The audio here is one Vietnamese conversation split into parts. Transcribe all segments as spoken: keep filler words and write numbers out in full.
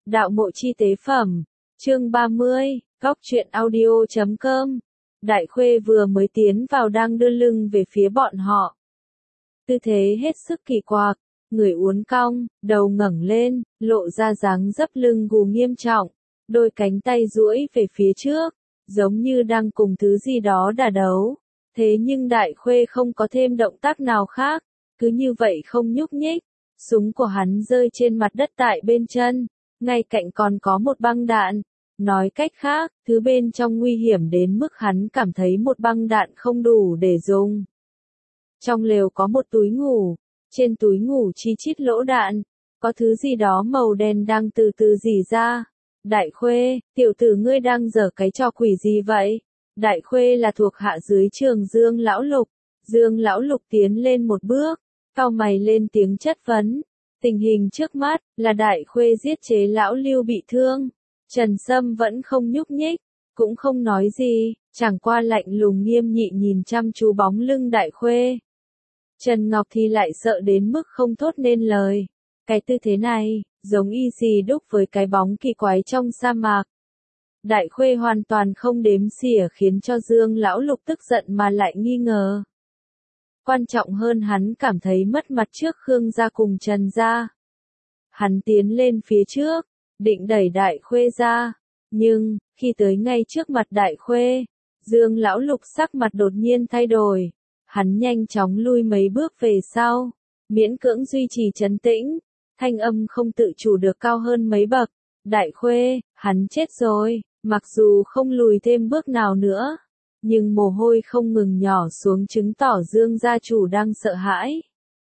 Đạo mộ chi tế phẩm, chương ba mươi, góc truyện audio chấm com. Đại Khuê vừa mới tiến vào đang đưa lưng về phía bọn họ. Tư thế hết sức kỳ quặc, người uốn cong, đầu ngẩng lên, lộ ra dáng dấp lưng gù nghiêm trọng, đôi cánh tay duỗi về phía trước, giống như đang cùng thứ gì đó đả đấu. Thế nhưng Đại Khuê không có thêm động tác nào khác, cứ như vậy không nhúc nhích. Súng của hắn rơi trên mặt đất tại bên chân, ngay cạnh còn có một băng đạn. Nói cách khác, thứ bên trong nguy hiểm đến mức hắn cảm thấy một băng đạn không đủ để dùng. Trong lều có một túi ngủ, trên túi ngủ chi chít lỗ đạn, có thứ gì đó màu đen đang từ từ rỉ ra. Đại Khuê, tiểu tử ngươi đang giở cái trò quỷ gì vậy? Đại Khuê là thuộc hạ dưới trường Dương Lão Lục. Dương Lão Lục tiến lên một bước, cau mày lên tiếng chất vấn. Tình hình trước mắt là Đại Khuê giết chế Lão Lưu bị thương. Trần Sâm vẫn không nhúc nhích, cũng không nói gì, chẳng qua lạnh lùng nghiêm nghị nhìn chăm chú bóng lưng Đại Khuê. Trần Ngọc thì lại sợ đến mức không thốt nên lời. Cái tư thế này, giống y xì đúc với cái bóng kỳ quái trong sa mạc. Đại Khuê hoàn toàn không đếm xỉa khiến cho Dương Lão Lục tức giận mà lại nghi ngờ. Quan trọng hơn hắn cảm thấy mất mặt trước Khương gia cùng Trần gia. Hắn tiến lên phía trước, định đẩy Đại Khuê ra, nhưng, khi tới ngay trước mặt Đại Khuê, Dương Lão Lục sắc mặt đột nhiên thay đổi. Hắn nhanh chóng lui mấy bước về sau, miễn cưỡng duy trì trấn tĩnh, thanh âm không tự chủ được cao hơn mấy bậc. Đại Khuê, hắn chết rồi, mặc dù không lùi thêm bước nào nữa, nhưng mồ hôi không ngừng nhỏ xuống chứng tỏ Dương gia chủ đang sợ hãi.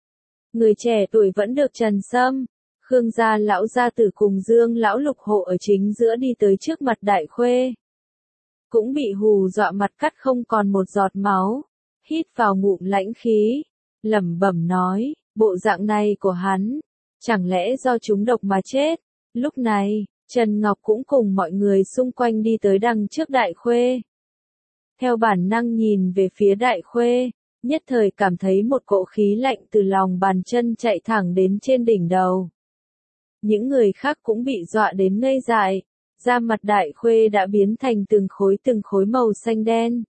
Người trẻ tuổi vẫn được Trần Sâm, Khương gia lão gia tử cùng Dương Lão Lục hộ ở chính giữa đi tới trước mặt Đại Khuê. Cũng bị hù dọa mặt cắt không còn một giọt máu, hít vào ngụm lãnh khí, lẩm bẩm nói, bộ dạng này của hắn, chẳng lẽ do trúng độc mà chết. Lúc này, Trần Ngọc cũng cùng mọi người xung quanh đi tới đằng trước Đại Khuê. Theo bản năng nhìn về phía Đại Khuê, nhất thời cảm thấy một cỗ khí lạnh từ lòng bàn chân chạy thẳng đến trên đỉnh đầu. Những người khác cũng bị dọa đến ngây dại, da mặt Đại Khuê đã biến thành từng khối từng khối màu xanh đen.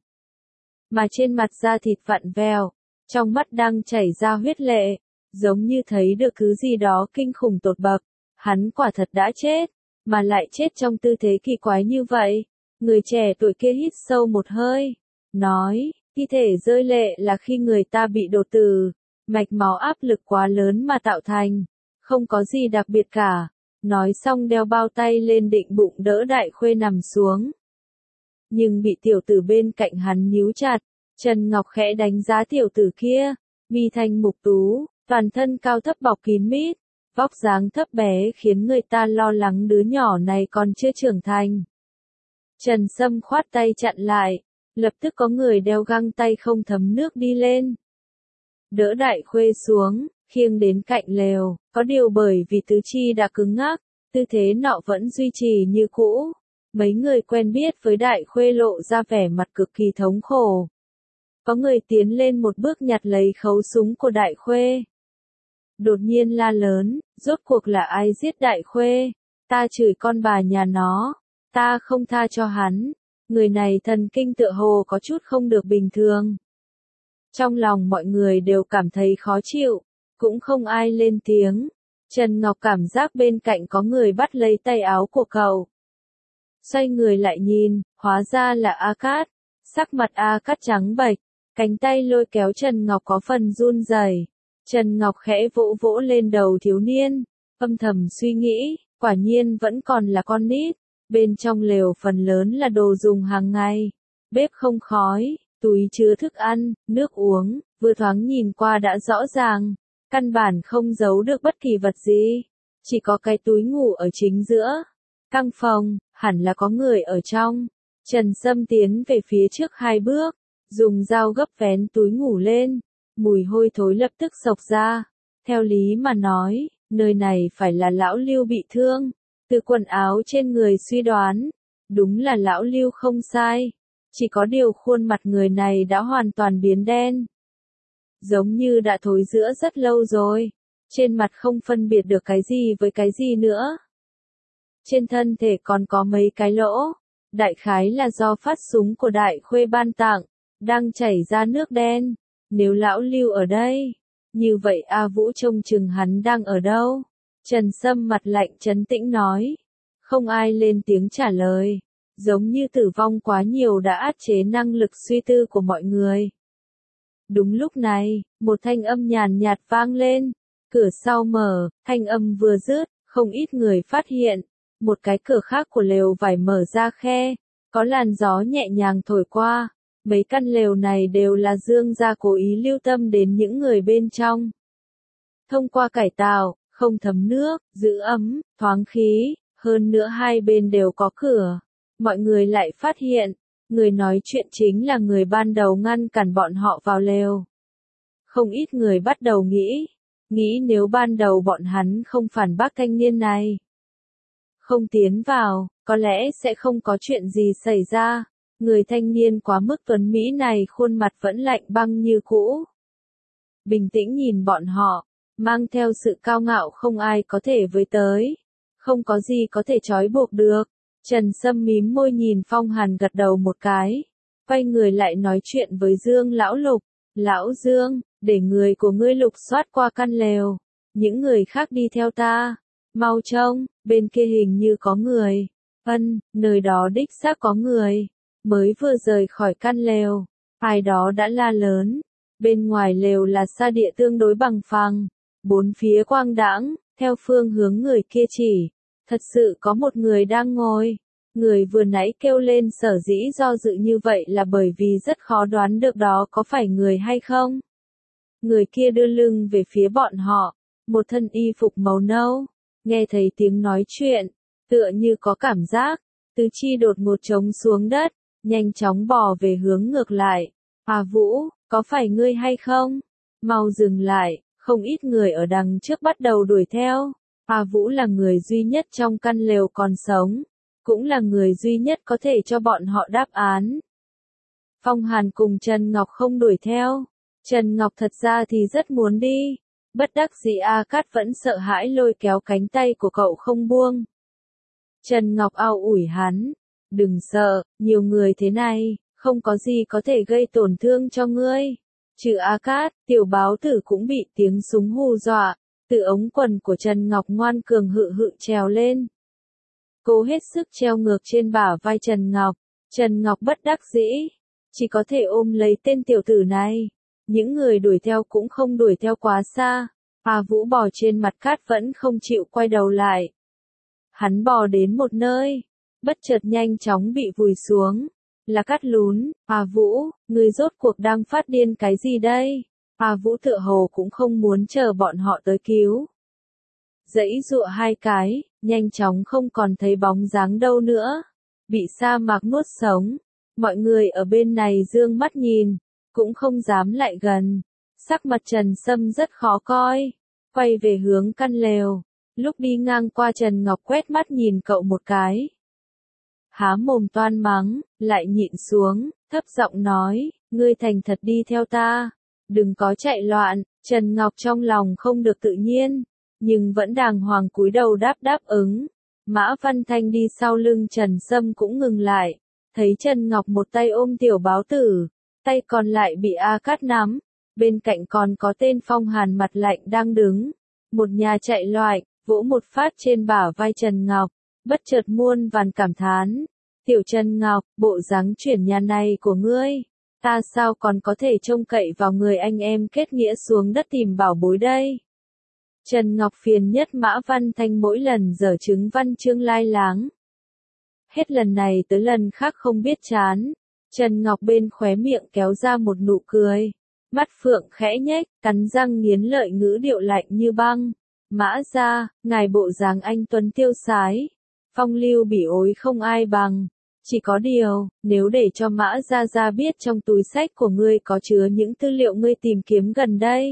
Mà trên mặt da thịt vặn vẹo, trong mắt đang chảy ra huyết lệ, giống như thấy được thứ gì đó kinh khủng tột bậc. Hắn quả thật đã chết, mà lại chết trong tư thế kỳ quái như vậy. Người trẻ tuổi kia hít sâu một hơi, nói, thi thể rơi lệ là khi người ta bị đột tử, mạch máu áp lực quá lớn mà tạo thành, không có gì đặc biệt cả. Nói xong đeo bao tay lên định bụng đỡ Đại Khuê nằm xuống. Nhưng bị tiểu tử bên cạnh hắn níu chặt. Trần Ngọc khẽ đánh giá tiểu tử kia, mi thanh mục tú, toàn thân cao thấp bọc kín mít, vóc dáng thấp bé khiến người ta lo lắng đứa nhỏ này còn chưa trưởng thành. Trần Sâm khoát tay chặn lại, lập tức có người đeo găng tay không thấm nước đi lên. Đỡ Đại Khuê xuống, khiêng đến cạnh lều, có điều bởi vì tứ chi đã cứng ngắc, tư thế nọ vẫn duy trì như cũ. Mấy người quen biết với Đại Khuê lộ ra vẻ mặt cực kỳ thống khổ. Có người tiến lên một bước nhặt lấy khẩu súng của Đại Khuê. Đột nhiên la lớn, rốt cuộc là ai giết Đại Khuê? Ta chửi con bà nhà nó, ta không tha cho hắn. Người này thần kinh tựa hồ có chút không được bình thường. Trong lòng mọi người đều cảm thấy khó chịu, cũng không ai lên tiếng. Trần Ngọc cảm giác bên cạnh có người bắt lấy tay áo của cậu. Xoay người lại nhìn, hóa ra là A Cát. Sắc mặt A Cát trắng bệch, cánh tay lôi kéo Trần Ngọc có phần run rẩy. Trần Ngọc khẽ vỗ vỗ lên đầu thiếu niên, âm thầm suy nghĩ, quả nhiên vẫn còn là con nít. Bên trong lều phần lớn là đồ dùng hàng ngày, bếp không khói, túi chứa thức ăn, nước uống, vừa thoáng nhìn qua đã rõ ràng, căn bản không giấu được bất kỳ vật gì, chỉ có cái túi ngủ ở chính giữa. Căn phòng, hẳn là có người ở trong. Trần Sâm tiến về phía trước hai bước, dùng dao gấp vén túi ngủ lên, mùi hôi thối lập tức xộc ra. Theo lý mà nói, nơi này phải là Lão Lưu bị thương. Từ quần áo trên người suy đoán, đúng là Lão Lưu không sai. Chỉ có điều khuôn mặt người này đã hoàn toàn biến đen. Giống như đã thối rữa rất lâu rồi. Trên mặt không phân biệt được cái gì với cái gì nữa. trên thân thể còn có mấy cái lỗ, đại khái là do phát súng của Đại Khuê ban tặng, đang chảy ra nước đen. Nếu lão Lưu ở đây, như vậy A Vũ trông chừng hắn đang ở đâu? Trần Sâm mặt lạnh trấn tĩnh nói. Không ai lên tiếng trả lời, giống như tử vong quá nhiều đã áp chế năng lực suy tư của mọi người. Đúng lúc này, một thanh âm nhàn nhạt vang lên, cửa sau mở, thanh âm vừa dứt, không ít người phát hiện, một cái cửa khác của lều vải mở ra khe, có làn gió nhẹ nhàng thổi qua, mấy căn lều này đều là Dương gia cố ý lưu tâm đến những người bên trong. Thông qua cải tạo, không thấm nước, giữ ấm, thoáng khí, hơn nữa hai bên đều có cửa. Mọi người lại phát hiện, người nói chuyện chính là người ban đầu ngăn cản bọn họ vào lều. Không ít người bắt đầu nghĩ, nghĩ nếu ban đầu bọn hắn không phản bác thanh niên này, không tiến vào, có lẽ sẽ không có chuyện gì xảy ra. Người thanh niên quá mức tuấn mỹ này khuôn mặt vẫn lạnh băng như cũ. Bình tĩnh nhìn bọn họ, mang theo sự cao ngạo không ai có thể với tới. Không có gì có thể trói buộc được. Trần Sâm mím môi nhìn Phong Hàn gật đầu một cái. Quay người lại nói chuyện với Dương Lão Lục. Lão Dương, để người của ngươi lục soát qua căn lều. Những người khác đi theo ta. Mau trông, bên kia hình như có người. Ân, nơi đó đích xác có người. Mới vừa rời khỏi căn lều, ai đó đã la lớn. Bên ngoài lều là sa địa tương đối bằng phẳng, bốn phía quang đãng, theo phương hướng người kia chỉ. Thật sự có một người đang ngồi. Người vừa nãy kêu lên sở dĩ do dự như vậy là bởi vì rất khó đoán được đó có phải người hay không. Người kia đưa lưng về phía bọn họ, một thân y phục màu nâu, nghe thấy tiếng nói chuyện, tựa như có cảm giác, tứ chi đột ngột trống xuống đất, nhanh chóng bò về hướng ngược lại. À Vũ, có phải ngươi hay không? Mau dừng lại, không ít người ở đằng trước bắt đầu đuổi theo. À Vũ là người duy nhất trong căn lều còn sống, cũng là người duy nhất có thể cho bọn họ đáp án. Phong Hàn cùng Trần Ngọc không đuổi theo. Trần Ngọc thật ra thì rất muốn đi. Bất đắc dĩ A Cát vẫn sợ hãi lôi kéo cánh tay của cậu không buông. Trần Ngọc ao ủi hắn. Đừng sợ, nhiều người thế này, không có gì có thể gây tổn thương cho ngươi. Trừ A Cát, tiểu báo tử cũng bị tiếng súng hù dọa. Từ ống quần của Trần Ngọc ngoan cường hự hự trèo lên. Cô hết sức treo ngược trên bả vai Trần Ngọc. Trần Ngọc bất đắc dĩ, chỉ có thể ôm lấy tên tiểu tử này. Những người đuổi theo cũng không đuổi theo quá xa. A Vũ bò trên mặt cát vẫn không chịu quay đầu lại. Hắn bò đến một nơi, bất chợt nhanh chóng bị vùi xuống. Là cát lún. A Vũ, ngươi rốt cuộc đang phát điên cái gì đây? A Vũ tựa hồ cũng không muốn chờ bọn họ tới cứu. Giãy giụa hai cái, nhanh chóng không còn thấy bóng dáng đâu nữa. Bị sa mạc nuốt sống. Mọi người ở bên này dương mắt nhìn, cũng không dám lại gần. Sắc mặt Trần Sâm rất khó coi. Quay về hướng căn lều. Lúc đi ngang qua Trần Ngọc quét mắt nhìn cậu một cái. Há mồm toan mắng, lại nhịn xuống, thấp giọng nói, ngươi thành thật đi theo ta. Đừng có chạy loạn. Trần Ngọc trong lòng không được tự nhiên, nhưng vẫn đàng hoàng cúi đầu đáp đáp ứng. Mã Văn Thanh đi sau lưng Trần Sâm cũng ngừng lại. Thấy Trần Ngọc một tay ôm tiểu báo tử, tay còn lại bị A Cát nắm. Bên cạnh còn có tên Phong Hàn mặt lạnh đang đứng. Một nhà chạy loại, vỗ một phát trên bả vai Trần Ngọc. Bất chợt muôn vàn cảm thán. Tiểu Trần Ngọc, bộ dáng chuyển nhà này của ngươi, ta sao còn có thể trông cậy vào người anh em kết nghĩa xuống đất tìm bảo bối đây. Trần Ngọc phiền nhất Mã Văn Thanh mỗi lần dở chứng văn chương lai láng. Hết lần này tới lần khác không biết chán. Trần Ngọc bên khóe miệng kéo ra một nụ cười. Mắt phượng khẽ nhếch, cắn răng nghiến lợi ngữ điệu lạnh như băng. Mã gia, ngài bộ dáng anh tuấn tiêu sái. Phong lưu bỉ ối không ai bằng. Chỉ có điều, nếu để cho Mã Gia Gia biết trong túi sách của ngươi có chứa những tư liệu ngươi tìm kiếm gần đây,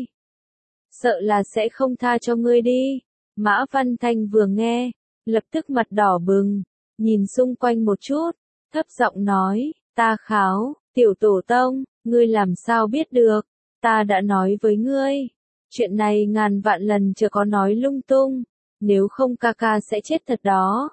sợ là sẽ không tha cho ngươi đi. Mã Văn Thanh vừa nghe, lập tức mặt đỏ bừng, nhìn xung quanh một chút, thấp giọng nói, ta kháo, tiểu tổ tông, ngươi làm sao biết được, ta đã nói với ngươi, chuyện này ngàn vạn lần chưa có nói lung tung, nếu không ca ca sẽ chết thật đó.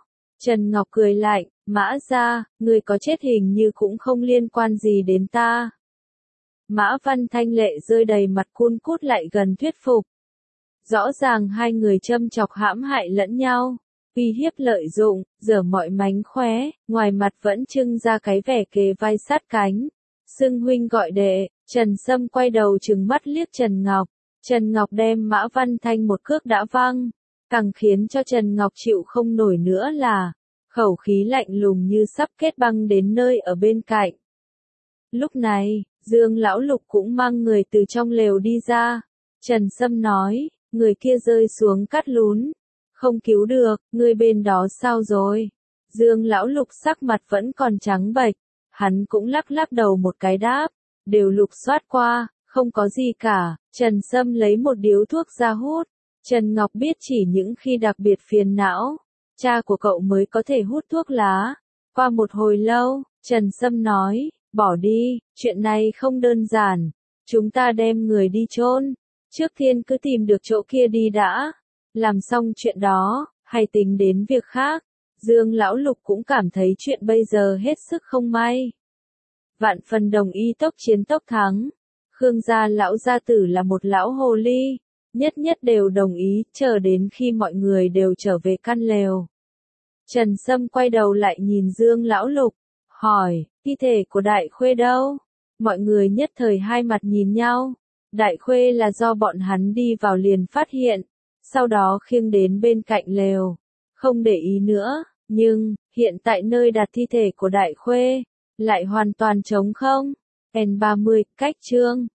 Trần Ngọc cười lạnh, Mã gia, người có chết hình như cũng không liên quan gì đến ta. Mã Văn Thanh lệ rơi đầy mặt cun cút lại gần thuyết phục. Rõ ràng hai người châm chọc hãm hại lẫn nhau, uy hiếp lợi dụng, giở mọi mánh khóe, ngoài mặt vẫn trưng ra cái vẻ kề vai sát cánh. Xưng huynh gọi đệ, Trần Sâm quay đầu trừng mắt liếc Trần Ngọc. Trần Ngọc đem Mã Văn Thanh một cước đã văng, càng khiến cho Trần Ngọc chịu không nổi nữa là khẩu khí lạnh lùng như sắp kết băng đến nơi ở bên cạnh. Lúc này, Dương Lão Lục cũng mang người từ trong lều đi ra. Trần Sâm nói, người kia rơi xuống cắt lún, không cứu được, người bên đó sao rồi? Dương Lão Lục sắc mặt vẫn còn trắng bệch, hắn cũng lắc lắc đầu một cái đáp, đều lục soát qua, không có gì cả. Trần Sâm lấy một điếu thuốc ra hút. Trần Ngọc biết chỉ những khi đặc biệt phiền não, cha của cậu mới có thể hút thuốc lá. Qua một hồi lâu, Trần Sâm nói, bỏ đi, chuyện này không đơn giản, chúng ta đem người đi chôn, trước tiên cứ tìm được chỗ kia đi đã, làm xong chuyện đó, hay tính đến việc khác. Dương Lão Lục cũng cảm thấy chuyện bây giờ hết sức không may. Vạn phần đồng ý tốc chiến tốc thắng. Khương gia lão gia tử là một lão hồ ly, nhất nhất đều đồng ý, chờ đến khi mọi người đều trở về căn lều. Trần Sâm quay đầu lại nhìn Dương Lão Lục, hỏi, thi thể của Đại Khuê đâu? Mọi người nhất thời hai mặt nhìn nhau. Đại Khuê là do bọn hắn đi vào liền phát hiện, sau đó khiêng đến bên cạnh lều, không để ý nữa, nhưng, hiện tại nơi đặt thi thể của Đại Khuê, lại hoàn toàn trống không. N ba mươi, cách chương.